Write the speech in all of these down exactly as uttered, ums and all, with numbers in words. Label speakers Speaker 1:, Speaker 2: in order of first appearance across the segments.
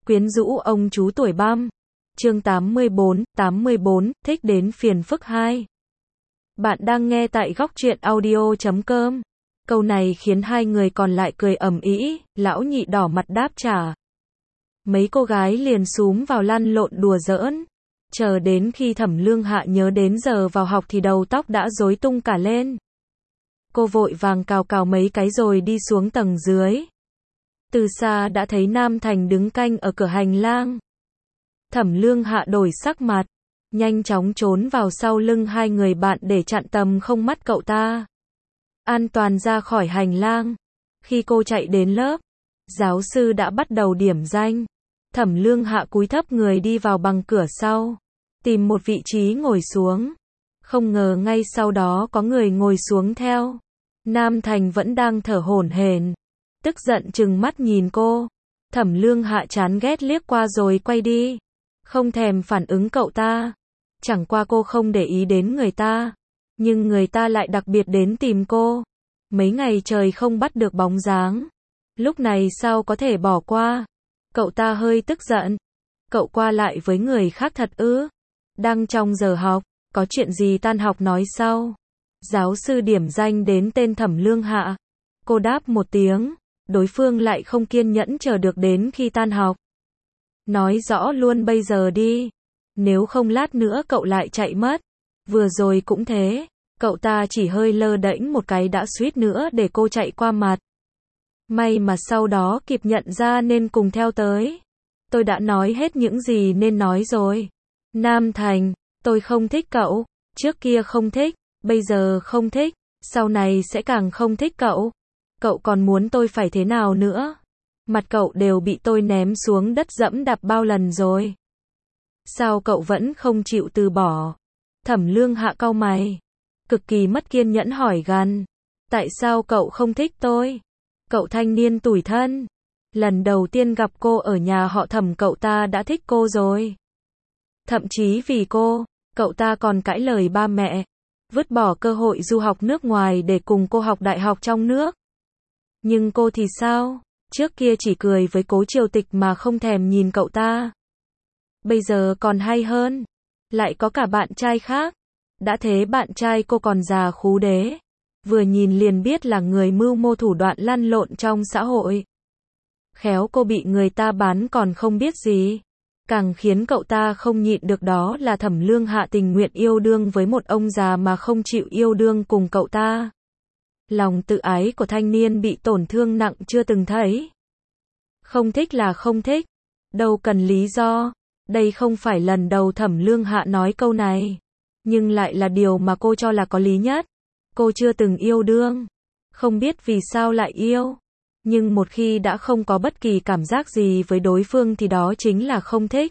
Speaker 1: Quyến rũ ông chú tuổi băm. Chương tám mươi bốn, tám mươi bốn, thích đến phiền phức hai. Bạn đang nghe tại góc truyện audio chấm com. Câu này khiến hai người còn lại cười ầm ĩ, lão nhị đỏ mặt đáp trả. Mấy cô gái liền xúm vào lăn lộn đùa giỡn. Chờ đến khi Thẩm Lương Hạ nhớ đến giờ vào học thì đầu tóc đã rối tung cả lên. Cô vội vàng cào cào mấy cái rồi đi xuống tầng dưới. Từ xa đã thấy Nam Thành đứng canh ở cửa hành lang. Thẩm Lương Hạ đổi sắc mặt, nhanh chóng trốn vào sau lưng hai người bạn để chặn tầm không mắt cậu ta. An toàn ra khỏi hành lang. Khi cô chạy đến lớp, giáo sư đã bắt đầu điểm danh. Thẩm Lương Hạ cúi thấp người đi vào bằng cửa sau, tìm một vị trí ngồi xuống. Không ngờ ngay sau đó có người ngồi xuống theo. Nam Thành vẫn đang thở hổn hển, tức giận trừng mắt nhìn cô. Thẩm Lương Hạ chán ghét liếc qua rồi quay đi, không thèm phản ứng cậu ta. Chẳng qua cô không để ý đến người ta, nhưng người ta lại đặc biệt đến tìm cô. Mấy ngày trời không bắt được bóng dáng, lúc này sao có thể bỏ qua. Cậu ta hơi tức giận. Cậu qua lại với người khác thật ư? Đang trong giờ học, có chuyện gì tan học nói sau. Giáo sư điểm danh đến tên Thẩm Lương Hạ. Cô đáp một tiếng, đối phương lại không kiên nhẫn chờ được đến khi tan học. Nói rõ luôn bây giờ đi, nếu không lát nữa cậu lại chạy mất. Vừa rồi cũng thế, cậu ta chỉ hơi lơ đễnh một cái đã suýt nữa để cô chạy qua mặt. May mà sau đó kịp nhận ra nên cùng theo tới. Tôi đã nói hết những gì nên nói rồi. Nam Thành, tôi không thích cậu, trước kia không thích, bây giờ không thích, sau này sẽ càng không thích cậu. Cậu còn muốn tôi phải thế nào nữa? Mặt cậu đều bị tôi ném xuống đất dẫm đạp bao lần rồi. Sao cậu vẫn không chịu từ bỏ? Thẩm Lương Hạ cau mày, cực kỳ mất kiên nhẫn hỏi gằn. Tại sao cậu không thích tôi? Cậu thanh niên tủi thân. Lần đầu tiên gặp cô ở nhà họ Thẩm cậu ta đã thích cô rồi. Thậm chí vì cô, cậu ta còn cãi lời ba mẹ, vứt bỏ cơ hội du học nước ngoài để cùng cô học đại học trong nước. Nhưng cô thì sao? Trước kia chỉ cười với Cố Triều Tịch mà không thèm nhìn cậu ta. Bây giờ còn hay hơn, lại có cả bạn trai khác. Đã thế bạn trai cô còn già khú đế, vừa nhìn liền biết là người mưu mô thủ đoạn lăn lộn trong xã hội. Khéo cô bị người ta bán còn không biết gì. Càng khiến cậu ta không nhịn được đó là Thẩm Lương Hạ tình nguyện yêu đương với một ông già mà không chịu yêu đương cùng cậu ta. Lòng tự ái của thanh niên bị tổn thương nặng chưa từng thấy. Không thích là không thích, đâu cần lý do. Đây không phải lần đầu Thẩm Lương Hạ nói câu này, nhưng lại là điều mà cô cho là có lý nhất. Cô chưa từng yêu đương, không biết vì sao lại yêu. Nhưng một khi đã không có bất kỳ cảm giác gì với đối phương thì đó chính là không thích.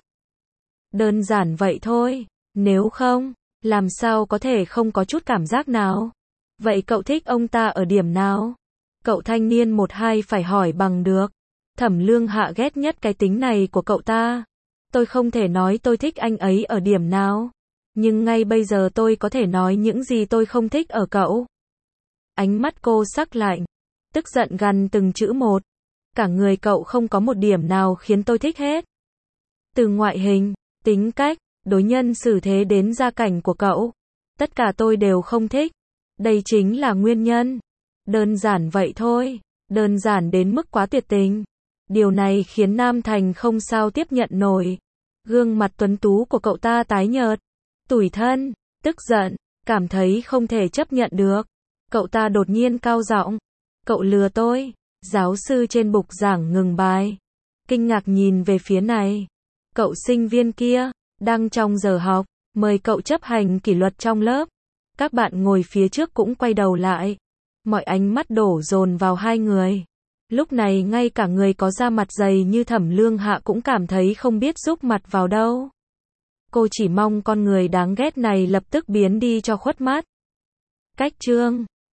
Speaker 1: Đơn giản vậy thôi, nếu không, làm sao có thể không có chút cảm giác nào? Vậy cậu thích ông ta ở điểm nào? Cậu thanh niên một hai phải hỏi bằng được. Thẩm Lương Hạ ghét nhất cái tính này của cậu ta. Tôi không thể nói tôi thích anh ấy ở điểm nào, nhưng ngay bây giờ tôi có thể nói những gì tôi không thích ở cậu. Ánh mắt cô sắc lạnh, tức giận gằn từng chữ một. Cả người cậu không có một điểm nào khiến tôi thích hết. Từ ngoại hình, tính cách, đối nhân xử thế đến gia cảnh của cậu, tất cả tôi đều không thích. Đây chính là nguyên nhân. Đơn giản vậy thôi, đơn giản đến mức quá tuyệt tình. Điều này khiến Nam Thành không sao tiếp nhận nổi. Gương mặt tuấn tú của cậu ta tái nhợt, tủi thân, tức giận, cảm thấy không thể chấp nhận được. Cậu ta đột nhiên cao giọng. Cậu lừa tôi. Giáo sư trên bục giảng ngừng bài, kinh ngạc nhìn về phía này. Cậu sinh viên kia, đang trong giờ học, mời cậu chấp hành kỷ luật trong lớp. Các bạn ngồi phía trước cũng quay đầu lại. Mọi ánh mắt đổ dồn vào hai người. Lúc này ngay cả người có da mặt dày như Thẩm Lương Hạ cũng cảm thấy không biết giúp mặt vào đâu. Cô chỉ mong con người đáng ghét này lập tức biến đi cho khuất mắt. Cách chương